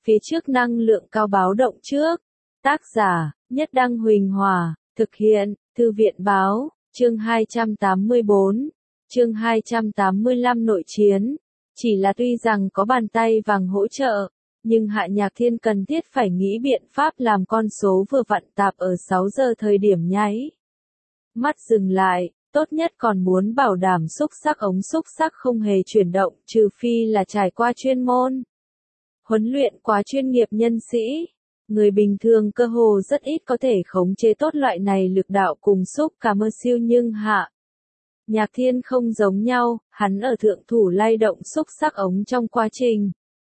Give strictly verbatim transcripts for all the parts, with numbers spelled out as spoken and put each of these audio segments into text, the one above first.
phía trước năng lượng cao báo động trước. Tác giả, Nhất Đăng Huỳnh Hòa, thực hiện, Thư viện Báo, chương hai trăm tám mươi bốn, chương hai trăm tám mươi lăm nội chiến. Chỉ là tuy rằng có bàn tay vàng hỗ trợ, nhưng Hạ Nhạc Thiên cần thiết phải nghĩ biện pháp làm con số vừa vặn tạp ở sáu giờ thời điểm nháy mắt dừng lại, tốt nhất còn muốn bảo đảm xúc xắc ống xúc xắc không hề chuyển động, trừ phi là trải qua chuyên môn huấn luyện quá chuyên nghiệp nhân sĩ. Người bình thường cơ hồ rất ít có thể khống chế tốt loại này lực đạo cùng xúc cảm mơ siêu, nhưng Hạ Nhạc Thiên không giống nhau, hắn ở thượng thủ lay động xúc xắc ống trong quá trình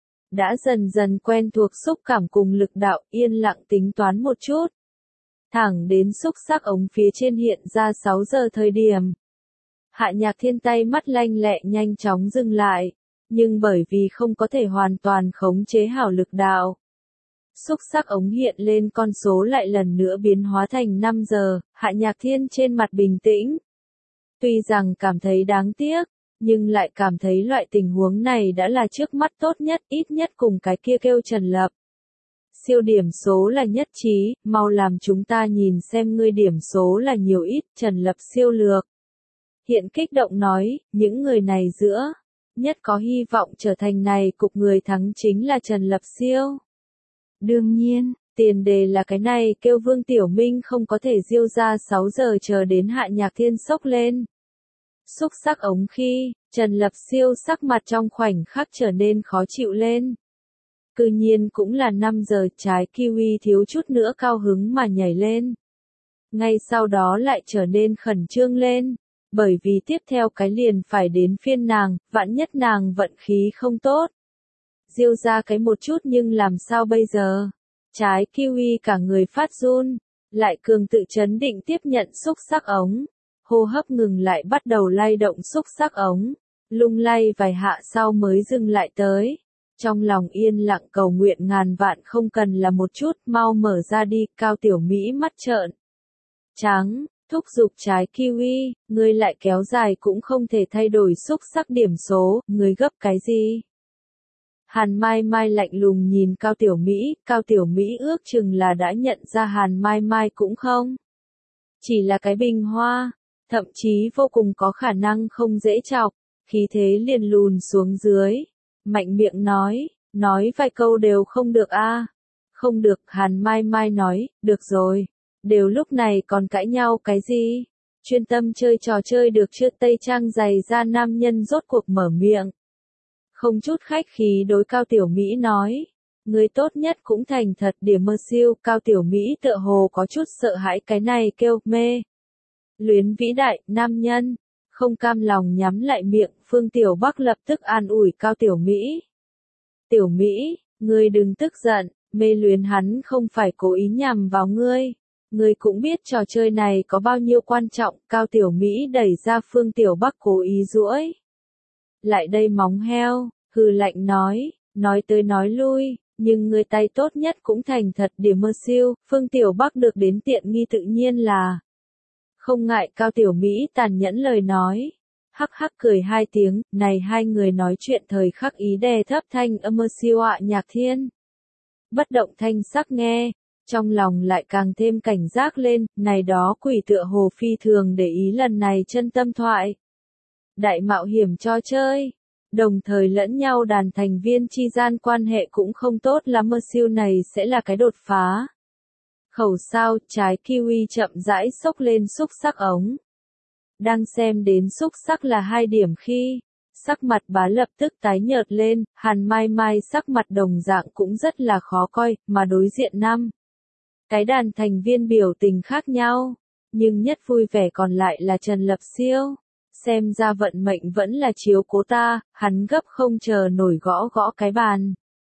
đã dần dần quen thuộc xúc cảm cùng lực đạo, yên lặng tính toán một chút. Thẳng đến xúc xắc ống phía trên hiện ra sáu giờ thời điểm. Hạ Nhạc Thiên tay mắt lanh lẹ nhanh chóng dừng lại, nhưng bởi vì không có thể hoàn toàn khống chế hảo lực đạo. Xúc xắc ống hiện lên con số lại lần nữa biến hóa thành năm giờ, Hạ Nhạc Thiên trên mặt bình tĩnh. Tuy rằng cảm thấy đáng tiếc, nhưng lại cảm thấy loại tình huống này đã là trước mắt tốt nhất, ít nhất cùng cái kia kêu Trần Lập. Siêu điểm số là nhất trí, mau làm chúng ta nhìn xem ngươi điểm số là nhiều ít, Trần Lập siêu lược. Hiện kích động nói, những người này giữa, nhất có hy vọng trở thành này cục người thắng chính là Trần Lập siêu. Đương nhiên, tiền đề là cái này kêu Vương Tiểu Minh không có thể diêu ra sáu giờ chờ đến Hạ Nhạc Thiên sốc lên. Xúc xắc ống khi, Trần Lập siêu sắc mặt trong khoảnh khắc trở nên khó chịu lên. Cư nhiên cũng là năm giờ, trái kiwi thiếu chút nữa cao hứng mà nhảy lên. Ngay sau đó lại trở nên khẩn trương lên, bởi vì tiếp theo cái liền phải đến phiên nàng, vạn nhất nàng vận khí không tốt. Diêu ra cái một chút nhưng làm sao bây giờ? Trái kiwi cả người phát run, lại cường tự chấn định tiếp nhận xúc xắc ống. Hô hấp ngừng lại bắt đầu lay động xúc xắc ống, lung lay vài hạ sau mới dừng lại tới. Trong lòng yên lặng cầu nguyện ngàn vạn không cần là một chút, mau mở ra đi, Cao Tiểu Mỹ mắt trợn trắng, thúc giục trái kiwi, ngươi lại kéo dài cũng không thể thay đổi xúc xắc điểm số, ngươi gấp cái gì? Hàn Mai Mai lạnh lùng nhìn Cao Tiểu Mỹ, Cao Tiểu Mỹ ước chừng là đã nhận ra Hàn Mai Mai cũng không. Chỉ là cái bình hoa, thậm chí vô cùng có khả năng không dễ chọc, khí thế liền lùn xuống dưới. Mạnh miệng nói, nói vài câu đều không được a à. Không được, Hàn Mai Mai nói, được rồi. Đều lúc này còn cãi nhau cái gì? Chuyên tâm chơi trò chơi được chưa? Tây trang dày ra nam nhân rốt cuộc mở miệng. Không chút khách khí đối Cao Tiểu Mỹ nói. Người tốt nhất cũng thành thật điểm mơ siêu. Cao Tiểu Mỹ tựa hồ có chút sợ hãi cái này kêu mê. Luyến vĩ đại, nam nhân. Không cam lòng nhắm lại miệng, Phương Tiểu Bắc lập tức an ủi Cao Tiểu Mỹ. Tiểu Mỹ, ngươi đừng tức giận, mê luyến hắn không phải cố ý nhằm vào ngươi. Ngươi cũng biết trò chơi này có bao nhiêu quan trọng, Cao Tiểu Mỹ đẩy ra Phương Tiểu Bắc cố ý duỗi. Lại đây móng heo, hừ lạnh nói, nói tới nói lui, nhưng ngươi tay tốt nhất cũng thành thật điểm mơ siêu, Phương Tiểu Bắc được đến tiện nghi tự nhiên là. Không ngại, Cao Tiểu Mỹ tàn nhẫn lời nói. Hắc hắc cười hai tiếng, này hai người nói chuyện thời khắc ý đè thấp thanh âm mơ siêu Hạ Nhạc Thiên. Bất động thanh sắc nghe, trong lòng lại càng thêm cảnh giác lên, này đó quỷ tựa hồ phi thường để ý lần này chân tâm thoại. Đại mạo hiểm cho chơi, đồng thời lẫn nhau đàn thành viên chi gian quan hệ cũng không tốt lắm, mơ siêu này sẽ là cái đột phá. Khẩu sao, trái kiwi chậm rãi xốc lên xúc xắc ống. Đang xem đến xúc xắc là hai điểm khi, sắc mặt bá lập tức tái nhợt lên, Hàn Mai Mai sắc mặt đồng dạng cũng rất là khó coi, mà đối diện năm. Cái đàn thành viên biểu tình khác nhau, nhưng nhất vui vẻ còn lại là Trần Lập siêu. Xem ra vận mệnh vẫn là chiếu cố ta, hắn gấp không chờ nổi gõ gõ cái bàn.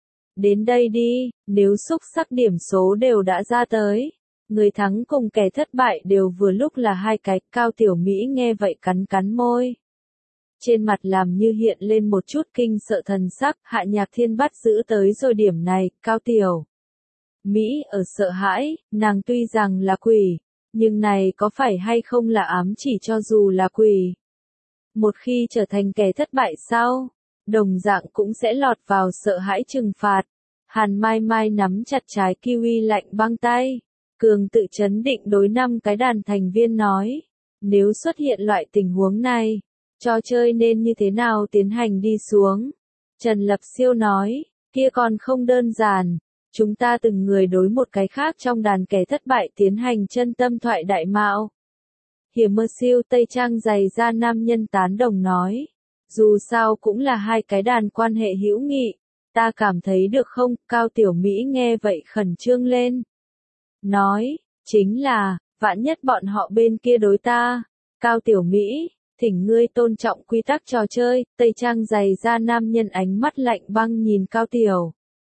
Đến đây đi, nếu xúc xắc điểm số đều đã ra tới. Người thắng cùng kẻ thất bại đều vừa lúc là hai cái, Cao Tiểu Mỹ nghe vậy cắn cắn môi. Trên mặt làm như hiện lên một chút kinh sợ thần sắc, Hạ Nhạc Thiên bắt giữ tới rồi điểm này, Cao Tiểu Mỹ ở sợ hãi, nàng tuy rằng là quỷ, nhưng này có phải hay không là ám chỉ cho dù là quỷ. Một khi trở thành kẻ thất bại sao, đồng dạng cũng sẽ lọt vào sợ hãi trừng phạt. Hàn Mai Mai nắm chặt trái kiwi lạnh băng tay. Cường tự chấn định đối năm cái đàn thành viên nói. Nếu xuất hiện loại tình huống này, trò chơi nên như thế nào tiến hành đi xuống? Trần Lập Siêu nói, kia còn không đơn giản. Chúng ta từng người đối một cái khác trong đàn kẻ thất bại tiến hành chân tâm thoại đại mạo. Hiểm mơ siêu Tây Trang dày ra nam nhân tán đồng nói. Dù sao cũng là hai cái đàn quan hệ hữu nghị. Ta cảm thấy được không? Cao Tiểu Mỹ nghe vậy khẩn trương lên. Nói, chính là, vạn nhất bọn họ bên kia đối ta. Cao Tiểu Mỹ, thỉnh ngươi tôn trọng quy tắc trò chơi. Tây Trang dày ra nam nhân ánh mắt lạnh băng nhìn Cao Tiểu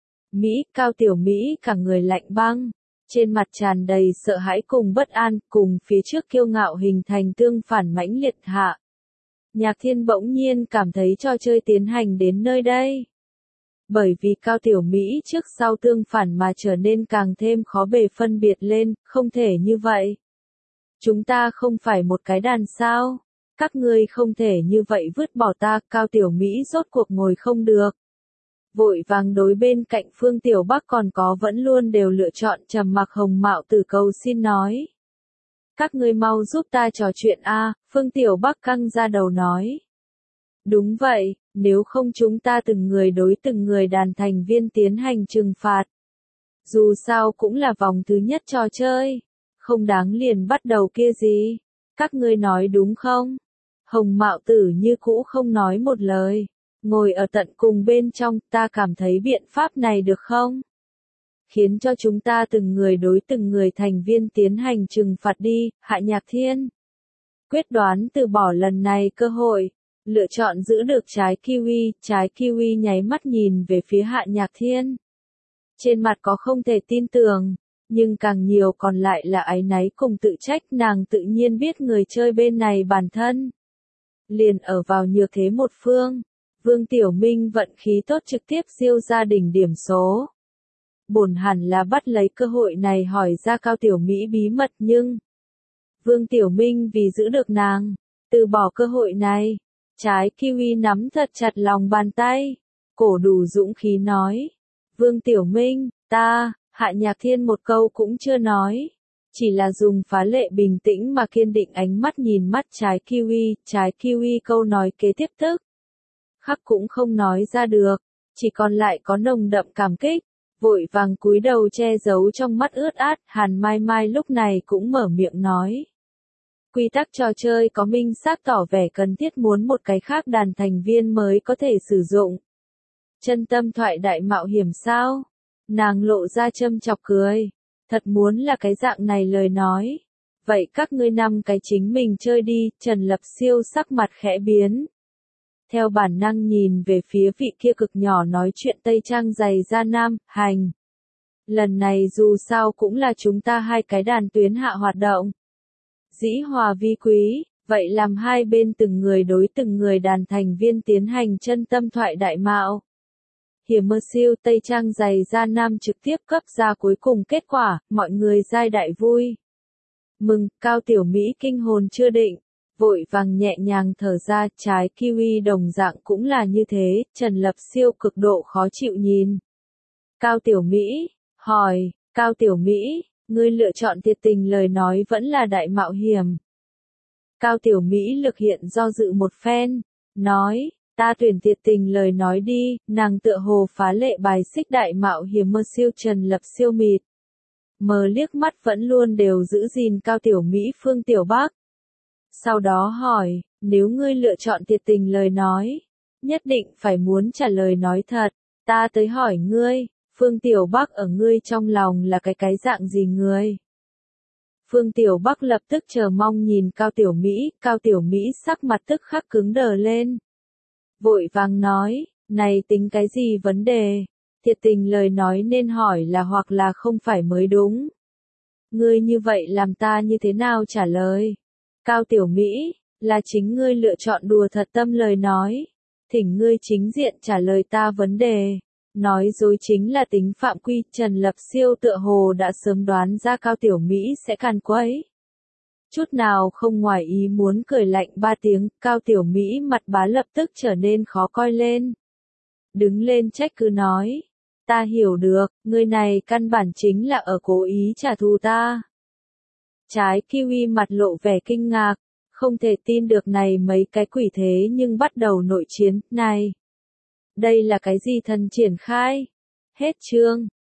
Mỹ. Cao Tiểu Mỹ cả người lạnh băng. Trên mặt tràn đầy sợ hãi cùng bất an, cùng phía trước kiêu ngạo hình thành tương phản mãnh liệt hạ. Nhạc Thiên bỗng nhiên cảm thấy trò chơi tiến hành đến nơi đây. Bởi vì Cao Tiểu Mỹ trước sau tương phản mà trở nên càng thêm khó bề phân biệt lên, không thể như vậy. Chúng ta không phải một cái đàn sao? Các ngươi không thể như vậy vứt bỏ ta. Cao Tiểu Mỹ rốt cuộc ngồi không được. Vội vàng đối bên cạnh Phương Tiểu Bắc còn có vẫn luôn đều lựa chọn trầm mặc Hồng Mạo Tử cầu xin nói. Các ngươi mau giúp ta trò chuyện a. Phương Tiểu Bắc căng ra đầu nói. Đúng vậy, nếu không chúng ta từng người đối từng người đàn thành viên tiến hành trừng phạt. Dù sao cũng là vòng thứ nhất trò chơi. Không đáng liền bắt đầu kia gì. Các ngươi nói đúng không? Hồng Mạo Tử như cũ không nói một lời. Ngồi ở tận cùng bên trong, ta cảm thấy biện pháp này được không? Khiến cho chúng ta từng người đối từng người thành viên tiến hành trừng phạt đi. Hạ Nhạc Thiên quyết đoán từ bỏ lần này cơ hội. Lựa chọn giữ được trái kiwi. Trái kiwi nháy mắt nhìn về phía Hạ Nhạc Thiên. Trên mặt có không thể tin tưởng. Nhưng càng nhiều còn lại là áy náy cùng tự trách. Nàng tự nhiên biết người chơi bên này bản thân liền ở vào nhược thế một phương. Vương Tiểu Minh vận khí tốt trực tiếp siêu gia đình điểm số. Bổn hẳn là bắt lấy cơ hội này hỏi ra Cao Tiểu Mỹ bí mật nhưng Vương Tiểu Minh vì giữ được nàng, từ bỏ cơ hội này. Trái kiwi nắm thật chặt lòng bàn tay, cổ đủ dũng khí nói. Vương Tiểu Minh, ta, Hạ Nhạc Thiên một câu cũng chưa nói. Chỉ là dùng phá lệ bình tĩnh mà kiên định ánh mắt nhìn mắt trái kiwi. Trái kiwi câu nói kế tiếp tức khắc cũng không nói ra được, chỉ còn lại có nồng đậm cảm kích, vội vàng cúi đầu che giấu trong mắt ướt át. Hàn Mai Mai lúc này cũng mở miệng nói. Quy tắc trò chơi có minh xác tỏ vẻ cần thiết muốn một cái khác đàn thành viên mới có thể sử dụng. Chân tâm thoại đại mạo hiểm sao? Nàng lộ ra châm chọc cười. Thật muốn là cái dạng này lời nói. Vậy các ngươi năm cái chính mình chơi đi. Trần Lập Siêu sắc mặt khẽ biến. Theo bản năng nhìn về phía vị kia cực nhỏ nói chuyện Tây Trang dày da nam, hành. Lần này dù sao cũng là chúng ta hai cái đàn tuyến hạ hoạt động. Dĩ hòa vi quý, vậy làm hai bên từng người đối từng người đàn thành viên tiến hành chân tâm thoại đại mạo. Hiểm mơ siêu Tây Trang dày da nam trực tiếp cấp ra cuối cùng kết quả, mọi người giai đại vui. Mừng, Cao Tiểu Mỹ kinh hồn chưa định. Vội vàng nhẹ nhàng thở ra. Trái kiwi đồng dạng cũng là như thế. Trần Lập Siêu cực độ khó chịu nhìn Cao Tiểu Mỹ, hỏi, Cao Tiểu Mỹ, ngươi lựa chọn thiệt tình lời nói vẫn là đại mạo hiểm? Cao Tiểu Mỹ lực hiện do dự một phen, nói, ta tuyển thiệt tình lời nói đi. Nàng tựa hồ phá lệ bài xích đại mạo hiểm mơ siêu. Trần Lập Siêu mịt mờ liếc mắt vẫn luôn đều giữ gìn Cao Tiểu Mỹ Phương Tiểu Bắc. Sau đó hỏi, nếu ngươi lựa chọn thiệt tình lời nói, nhất định phải muốn trả lời nói thật. Ta tới hỏi ngươi, Phương Tiểu Bắc ở ngươi trong lòng là cái cái dạng gì người? Phương Tiểu Bắc lập tức chờ mong nhìn Cao Tiểu Mỹ. Cao Tiểu Mỹ sắc mặt tức khắc cứng đờ lên. Vội vàng nói, này tính cái gì vấn đề? Thiệt tình lời nói nên hỏi là hoặc là không phải mới đúng. Ngươi như vậy làm ta như thế nào trả lời? Cao Tiểu Mỹ, là chính ngươi lựa chọn đùa thật tâm lời nói. Thỉnh ngươi chính diện trả lời ta vấn đề. Nói dối chính là tính phạm quy. Trần Lập Siêu tựa hồ đã sớm đoán ra Cao Tiểu Mỹ sẽ càn quấy. Chút nào không ngoài ý muốn cười lạnh ba tiếng. Cao Tiểu Mỹ mặt bá lập tức trở nên khó coi lên. Đứng lên trách cứ nói. Ta hiểu được, người này căn bản chính là ở cố ý trả thù ta. Trái kiwi mặt lộ vẻ kinh ngạc, không thể tin được này mấy cái quỷ thế nhưng bắt đầu nội chiến, này. Đây là cái gì thần triển khai? Hết chương.